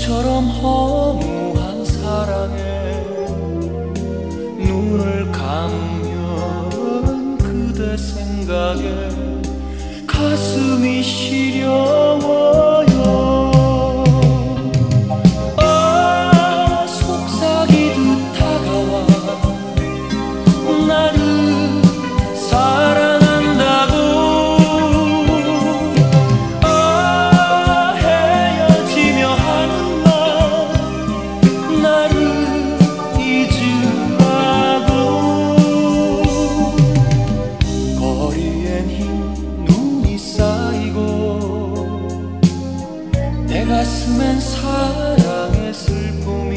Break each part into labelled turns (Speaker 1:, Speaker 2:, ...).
Speaker 1: 너처럼 허무한 사랑에 눈을 감으면 그대 생각에 가슴이 시려워요. 속삭이듯 다가와 나를 사랑한다고. 헤어지며 하는 말 나를 잊으라고. 거리엔 흰 눈이 쌓이고 내 가슴엔 사랑의 슬픔이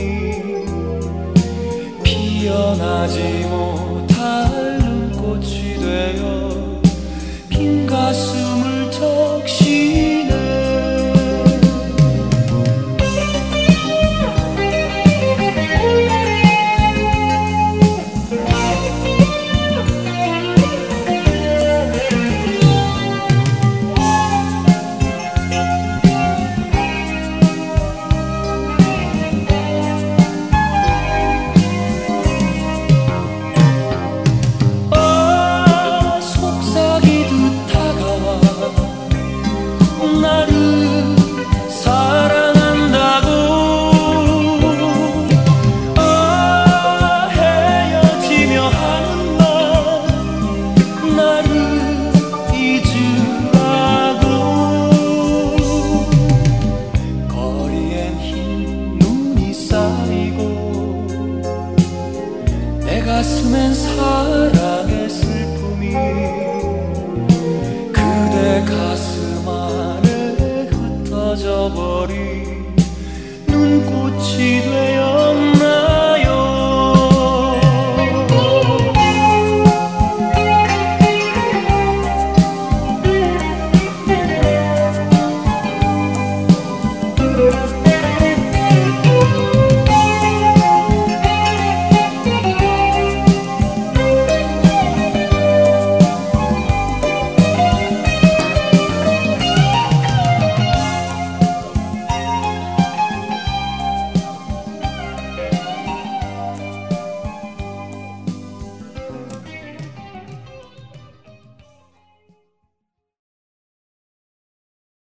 Speaker 1: 피어나지 못할 눈꽃이 되어 빈 가슴을 적시네. 나를 사랑한다고. 헤어지며 하는 말 나를 잊으라고. 거리엔 흰 눈이 쌓이고 내 가슴엔 사랑의 슬픔이 그대 가슴 안에 흩어져 버린 눈꽃이